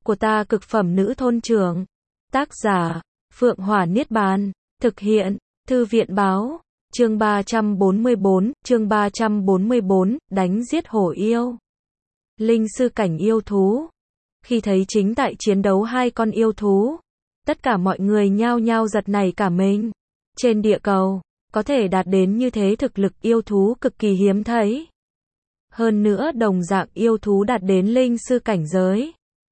của ta cực phẩm nữ thôn trưởng. Tác giả, Phượng Hỏa Niết Bàn. Thực hiện, Thư viện báo. Chương 344, đánh giết hổ yêu. Linh sư cảnh yêu thú. Khi thấy chính tại chiến đấu hai con yêu thú, tất cả mọi người nhao nhao giật nảy cả mình. Trên địa cầu, có thể đạt đến như thế thực lực yêu thú cực kỳ hiếm thấy. Hơn nữa đồng dạng yêu thú đạt đến linh sư cảnh giới,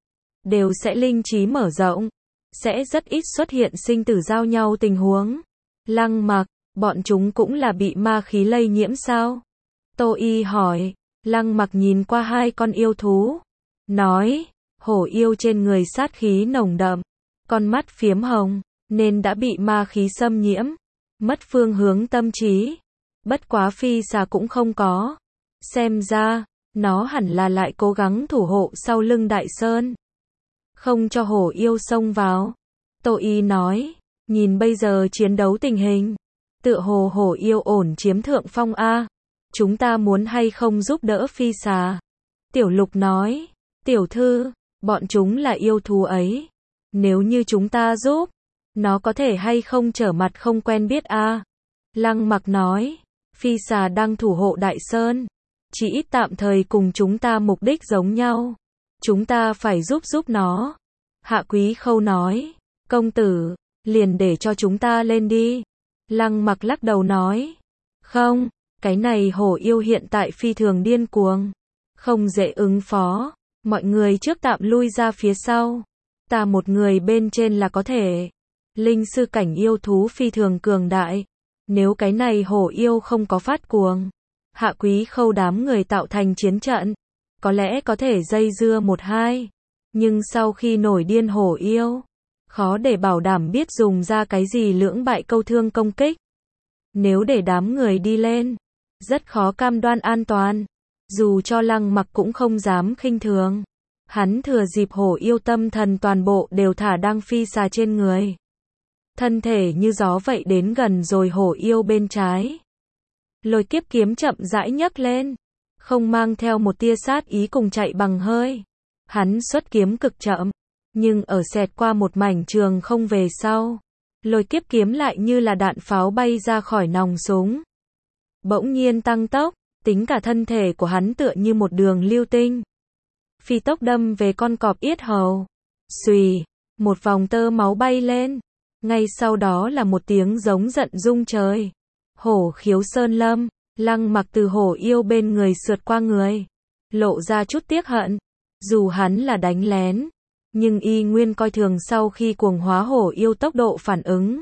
đều sẽ linh trí mở rộng, sẽ rất ít xuất hiện sinh tử giao nhau tình huống. Lăng Mặc, bọn chúng cũng là bị ma khí lây nhiễm sao? Tô Y hỏi. Lăng Mặc nhìn qua hai con yêu thú, nói, hổ yêu trên người sát khí nồng đậm, con mắt phiếm hồng, nên đã bị ma khí xâm nhiễm, mất phương hướng tâm trí. Bất quá phi xà cũng không có. Xem ra, nó hẳn là lại cố gắng thủ hộ sau lưng Đại Sơn, không cho hổ yêu xông vào. Tô Y nói, nhìn bây giờ chiến đấu tình hình, tựa hồ hổ yêu ổn chiếm thượng phong a. Chúng ta muốn hay không giúp đỡ phi xà? Tiểu Lục nói, tiểu thư, bọn chúng là yêu thú ấy. Nếu như chúng ta giúp, nó có thể hay không trở mặt không quen biết a? Lăng Mặc nói, phi xà đang thủ hộ Đại Sơn, chỉ ít tạm thời cùng chúng ta mục đích giống nhau. Chúng ta phải giúp nó. Hạ Quý Khâu nói, công tử, liền để cho chúng ta lên đi. Lăng Mặc lắc đầu nói, không, cái này hổ yêu hiện tại phi thường điên cuồng, không dễ ứng phó, mọi người trước tạm lui ra phía sau. Ta một người bên trên là có thể. Linh sư cảnh yêu thú phi thường cường đại, nếu cái này hổ yêu không có phát cuồng, Hạ Quý Khâu đám người tạo thành chiến trận, có lẽ có thể dây dưa một hai, nhưng sau khi nổi điên hổ yêu, khó để bảo đảm biết dùng ra cái gì lưỡng bại câu thương công kích. Nếu để đám người đi lên, rất khó cam đoan an toàn. Dù cho Lăng Mặc cũng không dám khinh thường. Hắn thừa dịp hổ yêu tâm thần toàn bộ đều thả đang phi xà trên người, thân thể như gió vậy đến gần rồi hổ yêu bên trái. Lôi kiếp kiếm chậm rãi nhấc lên, không mang theo một tia sát ý cùng chạy bằng hơi. Hắn xuất kiếm cực chậm, nhưng ở xẹt qua một mảnh trường không về sau, lôi kiếp kiếm lại như là đạn pháo bay ra khỏi nòng súng, bỗng nhiên tăng tốc, tính cả thân thể của hắn tựa như một đường lưu tinh, phi tốc đâm về con cọp yết hầu. Xùy, một vòng tơ máu bay lên, ngay sau đó là một tiếng giống giận rung trời. Hổ khiếu sơn lâm. Lăng Mặc từ hổ yêu bên người sượt qua người, lộ ra chút tiếc hận. Dù hắn là đánh lén, nhưng y nguyên coi thường sau khi cuồng hóa hổ yêu tốc độ phản ứng.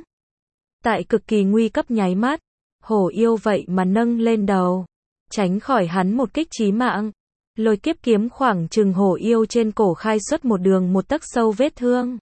Tại cực kỳ nguy cấp nháy mắt, hổ yêu vậy mà nâng lên đầu, tránh khỏi hắn một kích chí mạng. Lôi kiếp kiếm khoảng chừng hổ yêu trên cổ khai xuất một đường một tấc sâu vết thương.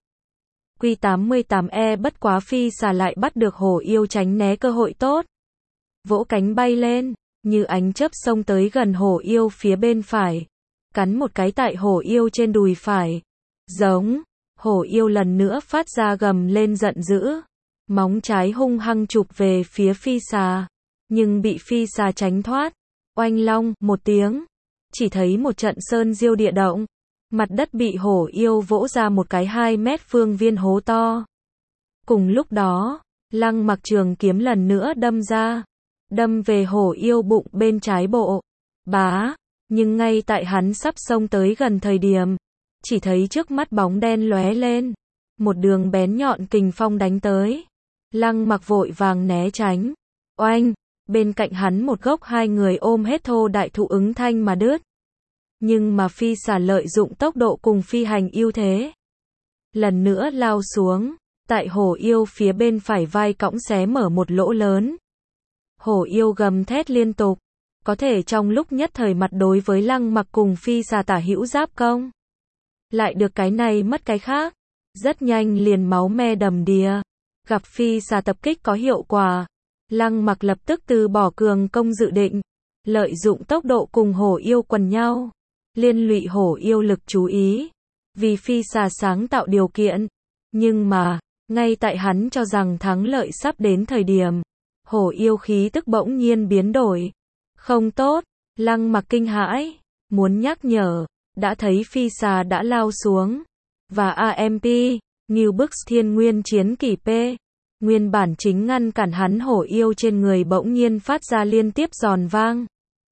Q88E bất quá phi xà lại bắt được hổ yêu tránh né cơ hội tốt, vỗ cánh bay lên, như ánh chớp xông tới gần hổ yêu phía bên phải, cắn một cái tại hổ yêu trên đùi phải. Giống, hổ yêu lần nữa phát ra gầm lên giận dữ, móng trái hung hăng chụp về phía phi xà, nhưng bị phi xà tránh thoát. Oanh long, một tiếng, chỉ thấy một trận sơn diêu địa động, mặt đất bị hổ yêu vỗ ra một cái 2 mét phương viên hố to. Cùng lúc đó, Lăng Mặc trường kiếm lần nữa đâm ra, đâm về hổ yêu bụng bên trái bộ. Bá, nhưng ngay tại hắn sắp xông tới gần thời điểm, chỉ thấy trước mắt bóng đen lóe lên, một đường bén nhọn kình phong đánh tới. Lăng Mặc vội vàng né tránh. Oanh, bên cạnh hắn một gốc hai người ôm hết thô đại thụ ứng thanh mà đứt. Nhưng mà phi xà lợi dụng tốc độ cùng phi hành ưu thế, lần nữa lao xuống, tại hổ yêu phía bên phải vai cõng xé mở một lỗ lớn. Hổ yêu gầm thét liên tục, có thể trong lúc nhất thời mặt đối với Lăng Mặc cùng phi xà tả hữu giáp công, lại được cái này mất cái khác, rất nhanh liền máu me đầm đìa. Gặp phi xà tập kích có hiệu quả, Lăng Mặc lập tức từ bỏ cường công dự định, lợi dụng tốc độ cùng hổ yêu quần nhau, liên lụy hổ yêu lực chú ý, vì phi xà sáng tạo điều kiện. Nhưng mà, ngay tại hắn cho rằng thắng lợi sắp đến thời điểm, hổ yêu khí tức bỗng nhiên biến đổi. Không tốt, Lăng Mặc kinh hãi, muốn nhắc nhở, đã thấy phi xà đã lao xuống, và AMP, Ngưu Bức Thiên Nguyên Chiến Kỳ P. Nguyên bản chính ngăn cản hắn hổ yêu trên người bỗng nhiên phát ra liên tiếp giòn vang.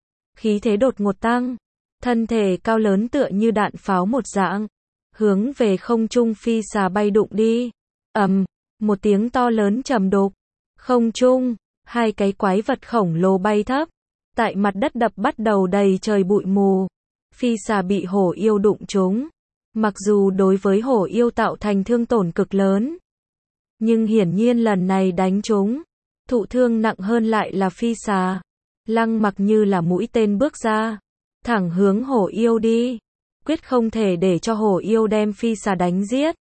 Khí thế đột ngột tăng, thân thể cao lớn tựa như đạn pháo một dạng, hướng về không trung phi xà bay đụng đi. Một tiếng to lớn trầm đục, không trung, hai cái quái vật khổng lồ bay thấp, tại mặt đất đập bắt đầu đầy trời bụi mù. Phi xà bị hổ yêu đụng trúng, mặc dù đối với hổ yêu tạo thành thương tổn cực lớn, nhưng hiển nhiên lần này đánh trúng, thụ thương nặng hơn lại là phi xà. Lăng Mặc như là mũi tên bước ra, thẳng hướng hổ yêu đi, quyết không thể để cho hổ yêu đem phi xà đánh giết.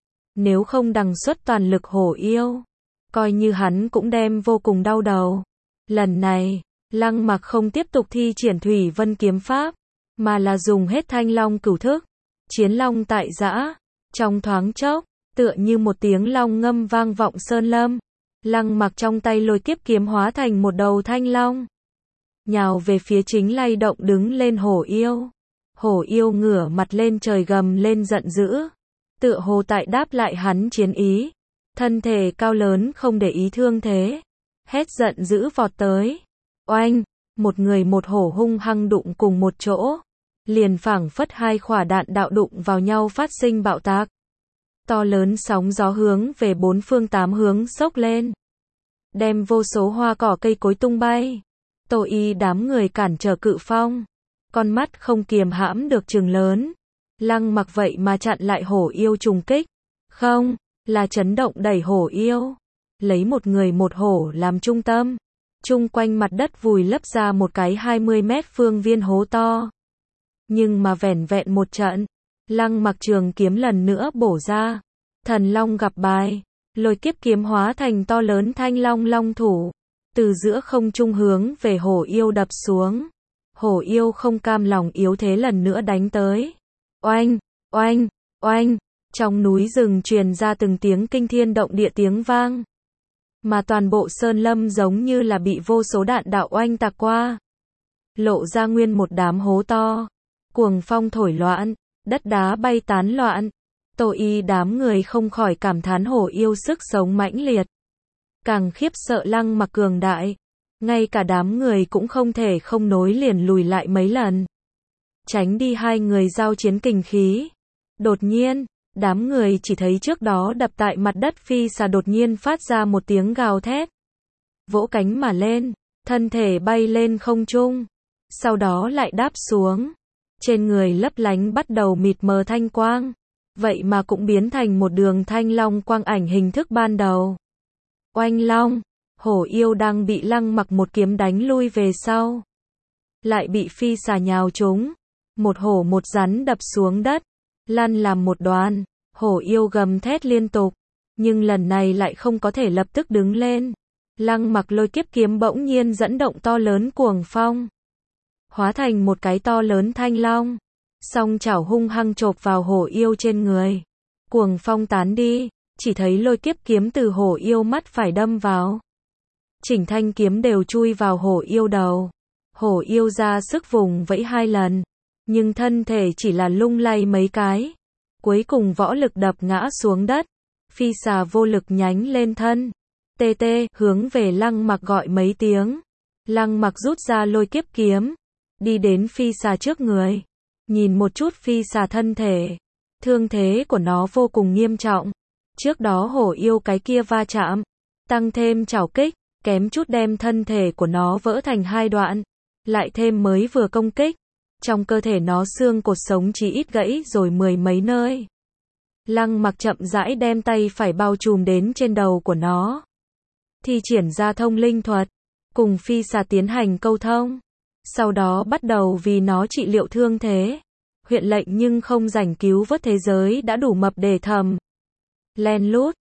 Nếu không đằng xuất toàn lực hổ yêu, coi như hắn cũng đem vô cùng đau đầu. Lần này, Lăng Mặc không tiếp tục thi triển Thủy Vân kiếm pháp, mà là dùng hết Thanh Long cửu thức, Chiến Long tại giã. Trong thoáng chốc, tựa như một tiếng long ngâm vang vọng sơn lâm, Lăng Mặc trong tay lôi kiếp kiếm hóa thành một đầu thanh long, nhào về phía chính lay động đứng lên hổ yêu. Hổ yêu ngửa mặt lên trời gầm lên giận dữ, tựa hồ tại đáp lại hắn chiến ý. Thân thể cao lớn không để ý thương thế, hét giận dữ vọt tới. Oanh, một người một hổ hung hăng đụng cùng một chỗ, liền phảng phất hai quả đạn đạo đụng vào nhau phát sinh bạo tạc. To lớn sóng gió hướng về bốn phương tám hướng xốc lên, đem vô số hoa cỏ cây cối tung bay. Tô Y đám người cản trở cự phong, con mắt không kiềm hãm được trừng lớn. Lăng Mặc vậy mà chặn lại hổ yêu trùng kích, không, là chấn động đẩy hổ yêu, lấy một người một hổ làm trung tâm, chung quanh mặt đất vùi lấp ra một cái 20 mét phương viên hố to. Nhưng mà vẻn vẹn một trận, Lăng Mặc trường kiếm lần nữa bổ ra, thần long gặp bài, lôi kiếp kiếm hóa thành to lớn thanh long long thủ, từ giữa không trung hướng về hổ yêu đập xuống. Hổ yêu không cam lòng yếu thế lần nữa đánh tới. Oanh, oanh, oanh, trong núi rừng truyền ra từng tiếng kinh thiên động địa tiếng vang, mà toàn bộ sơn lâm giống như là bị vô số đạn đạo oanh tạc qua, lộ ra nguyên một đám hố to. Cuồng phong thổi loạn, đất đá bay tán loạn. Tô Y đám người không khỏi cảm thán hổ yêu sức sống mãnh liệt, càng khiếp sợ Lăng Mặc cường đại, ngay cả đám người cũng không thể không nối liền lùi lại mấy lần, tránh đi hai người giao chiến kình khí. Đột nhiên, đám người chỉ thấy trước đó đập tại mặt đất phi xà đột nhiên phát ra một tiếng gào thét, vỗ cánh mà lên, thân thể bay lên không trung, sau đó lại đáp xuống. Trên người lấp lánh bắt đầu mịt mờ thanh quang, vậy mà cũng biến thành một đường thanh long quang ảnh hình thức ban đầu. Oanh long, hổ yêu đang bị Lăng Mặc một kiếm đánh lui về sau, lại bị phi xà nhào trúng, một hổ một rắn đập xuống đất, lăn làm một đoàn. Hổ yêu gầm thét liên tục, nhưng lần này lại không có thể lập tức đứng lên. Lăng Mặc lôi kiếp kiếm bỗng nhiên dẫn động to lớn cuồng phong, hóa thành một cái to lớn thanh long, song chảo hung hăng chộp vào hổ yêu trên người. Cuồng phong tán đi, chỉ thấy lôi kiếp kiếm từ hổ yêu mắt phải đâm vào, chỉnh thanh kiếm đều chui vào hổ yêu đầu. Hổ yêu ra sức vùng vẫy hai lần, nhưng thân thể chỉ là lung lay mấy cái, cuối cùng võ lực đập ngã xuống đất. Phi xà vô lực nhánh lên thân, tê tê, hướng về Lăng Mặc gọi mấy tiếng. Lăng Mặc rút ra lôi kiếp kiếm, đi đến phi xà trước người, nhìn một chút phi xà thân thể, thương thế của nó vô cùng nghiêm trọng. Trước đó hổ yêu cái kia va chạm, tăng thêm chảo kích, kém chút đem thân thể của nó vỡ thành hai đoạn, lại thêm mới vừa công kích, trong cơ thể nó xương cột sống chỉ ít gãy rồi mười mấy nơi. Lăng Mặc chậm rãi đem tay phải bao trùm đến trên đầu của nó, thi triển ra thông linh thuật, cùng phi xà tiến hành câu thông, sau đó bắt đầu vì nó trị liệu thương thế. Huyện lệnh nhưng không rảnh cứu vớt thế giới đã đủ mập để thầm len lút,